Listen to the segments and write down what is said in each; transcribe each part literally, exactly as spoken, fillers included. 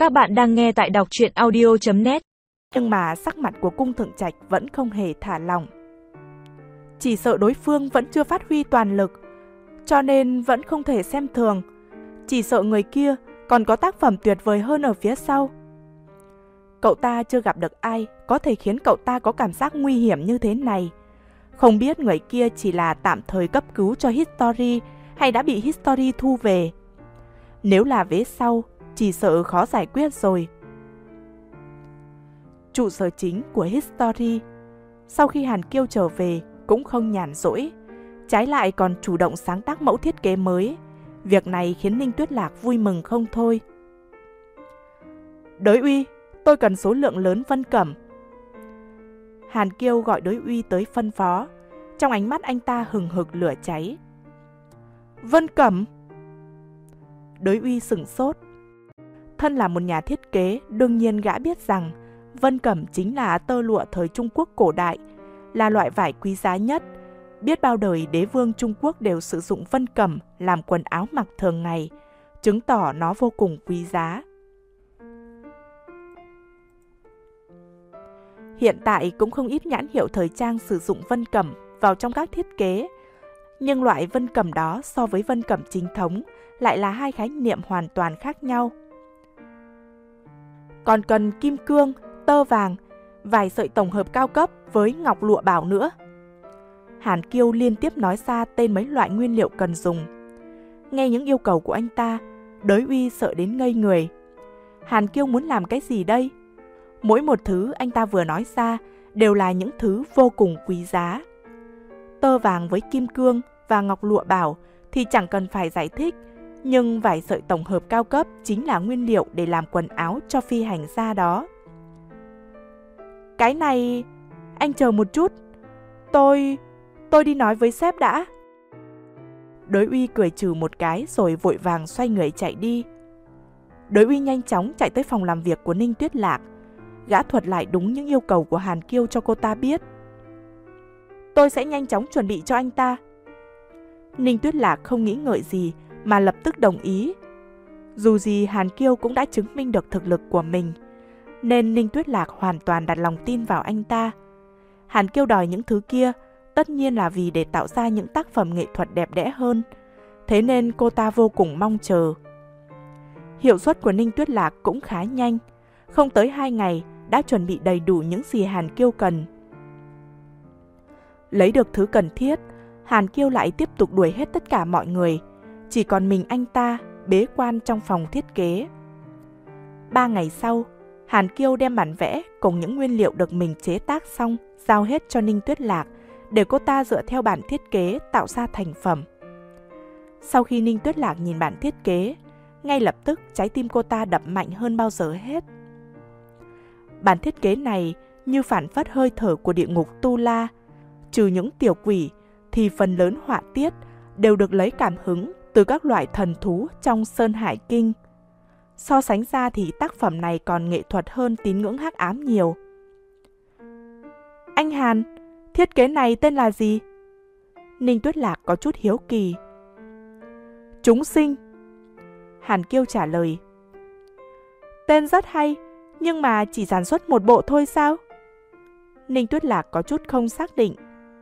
Các bạn đang nghe tại đọc truyện audio chấm net. Nhưng mà sắc mặt của cung thượng trạch vẫn không hề thả lỏng. Chỉ sợ đối phương vẫn chưa phát huy toàn lực, cho nên vẫn không thể xem thường. Chỉ sợ người kia còn có tác phẩm tuyệt vời hơn ở phía sau. Cậu ta chưa gặp được ai có thể khiến cậu ta có cảm giác nguy hiểm như thế này. Không biết người kia chỉ là tạm thời cấp cứu cho History hay đã bị History thu về. Nếu là vế sau, chỉ sợ khó giải quyết rồi. Trụ sở chính của History sau khi Hàn Kiêu trở về cũng không nhàn rỗi, trái lại còn chủ động sáng tác mẫu thiết kế mới. Việc này khiến Ninh Tuyết Lạc vui mừng không thôi. Đới Uy, tôi cần số lượng lớn vân cẩm. Hàn Kiêu gọi Đới Uy tới phân phó. Trong ánh mắt anh ta hừng hực lửa cháy. Vân cẩm? Đới Uy sửng sốt. Thân là một nhà thiết kế, đương nhiên gã biết rằng vân cẩm chính là tơ lụa thời Trung Quốc cổ đại, là loại vải quý giá nhất. Biết bao đời đế vương Trung Quốc đều sử dụng vân cẩm làm quần áo mặc thường ngày, chứng tỏ nó vô cùng quý giá. Hiện tại cũng không ít nhãn hiệu thời trang sử dụng vân cẩm vào trong các thiết kế, nhưng loại vân cẩm đó so với vân cẩm chính thống lại là hai khái niệm hoàn toàn khác nhau. Còn cần kim cương, tơ vàng, vài sợi tổng hợp cao cấp với ngọc lụa bảo nữa. Hàn Kiêu liên tiếp nói ra tên mấy loại nguyên liệu cần dùng. Nghe những yêu cầu của anh ta, Đới Uy sợ đến ngây người. Hàn Kiêu muốn làm cái gì đây? Mỗi một thứ anh ta vừa nói ra đều là những thứ vô cùng quý giá. Tơ vàng với kim cương và ngọc lụa bảo thì chẳng cần phải giải thích, nhưng vài sợi tổng hợp cao cấp chính là nguyên liệu để làm quần áo cho phi hành gia đó. Cái này... anh chờ một chút. Tôi... tôi đi nói với sếp đã. Đới Uy cười trừ một cái rồi vội vàng xoay người chạy đi. Đới Uy nhanh chóng chạy tới phòng làm việc của Ninh Tuyết Lạc. Gã thuật lại đúng những yêu cầu của Hàn Kiêu cho cô ta biết. Tôi sẽ nhanh chóng chuẩn bị cho anh ta. Ninh Tuyết Lạc không nghĩ ngợi gì mà lập tức đồng ý. Dù gì Hàn Kiêu cũng đã chứng minh được thực lực của mình, nên Ninh Tuyết Lạc hoàn toàn đặt lòng tin vào anh ta. Hàn Kiêu đòi những thứ kia tất nhiên là vì để tạo ra những tác phẩm nghệ thuật đẹp đẽ hơn, thế nên cô ta vô cùng mong chờ. Hiệu suất của Ninh Tuyết Lạc cũng khá nhanh, không tới hai ngày đã chuẩn bị đầy đủ những gì Hàn Kiêu cần. Lấy được thứ cần thiết, Hàn Kiêu lại tiếp tục đuổi hết tất cả mọi người, chỉ còn mình anh ta bế quan trong phòng thiết kế. Ba ngày sau, Hàn Kiêu đem bản vẽ cùng những nguyên liệu được mình chế tác xong giao hết cho Ninh Tuyết Lạc để cô ta dựa theo bản thiết kế tạo ra thành phẩm. Sau khi Ninh Tuyết Lạc nhìn bản thiết kế, ngay lập tức trái tim cô ta đập mạnh hơn bao giờ hết. Bản thiết kế này như phản phất hơi thở của địa ngục Tu La. Trừ những tiểu quỷ thì phần lớn họa tiết đều được lấy cảm hứng từ các loại thần thú trong Sơn Hải Kinh. So sánh ra thì tác phẩm này còn nghệ thuật hơn Tín ngưỡng hắc ám nhiều. Anh Hàn, thiết kế này tên là gì? Ninh Tuyết Lạc có chút hiếu kỳ. Chúng sinh. Hàn Kiêu trả lời. Tên rất hay, nhưng mà chỉ sản xuất một bộ thôi sao? Ninh Tuyết Lạc có chút không xác định.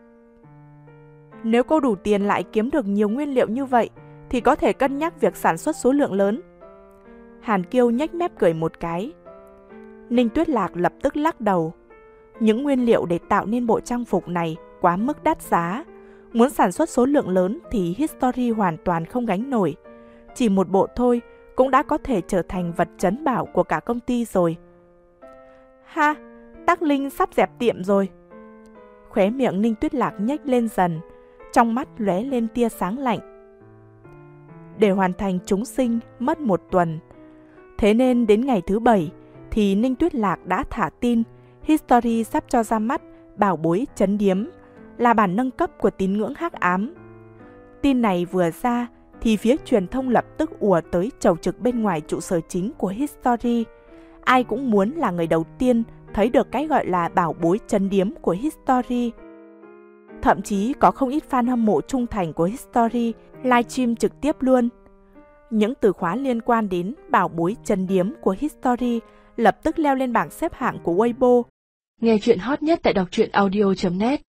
Nếu cô đủ tiền lại kiếm được nhiều nguyên liệu như vậy thì có thể cân nhắc việc sản xuất số lượng lớn. Hàn Kiêu nhếch mép cười một cái. Ninh Tuyết Lạc lập tức lắc đầu. Những nguyên liệu để tạo nên bộ trang phục này quá mức đắt giá. Muốn sản xuất số lượng lớn thì History hoàn toàn không gánh nổi. Chỉ một bộ thôi cũng đã có thể trở thành vật trấn bảo của cả công ty rồi. Ha, Tắc Linh sắp dẹp tiệm rồi. Khóe miệng Ninh Tuyết Lạc nhếch lên dần, trong mắt lóe lên tia sáng lạnh. Để hoàn thành chúng sinh mất một tuần. Thế nên đến ngày thứ bảy thì Ninh Tuyết Lạc đã thả tin History sắp cho ra mắt bảo bối trấn điếm, là bản nâng cấp của tín ngưỡng hắc ám. Tin này vừa ra thì phía truyền thông lập tức ùa tới chầu trực bên ngoài trụ sở chính của History. Ai cũng muốn là người đầu tiên thấy được cái gọi là bảo bối trấn điếm của History. Thậm chí có không ít fan hâm mộ trung thành của History livestream trực tiếp luôn. Những từ khóa liên quan đến bảo bối trần điếm của History lập tức leo lên bảng xếp hạng của Weibo. Nghe chuyện hot nhất tại đọc truyện audio chấm net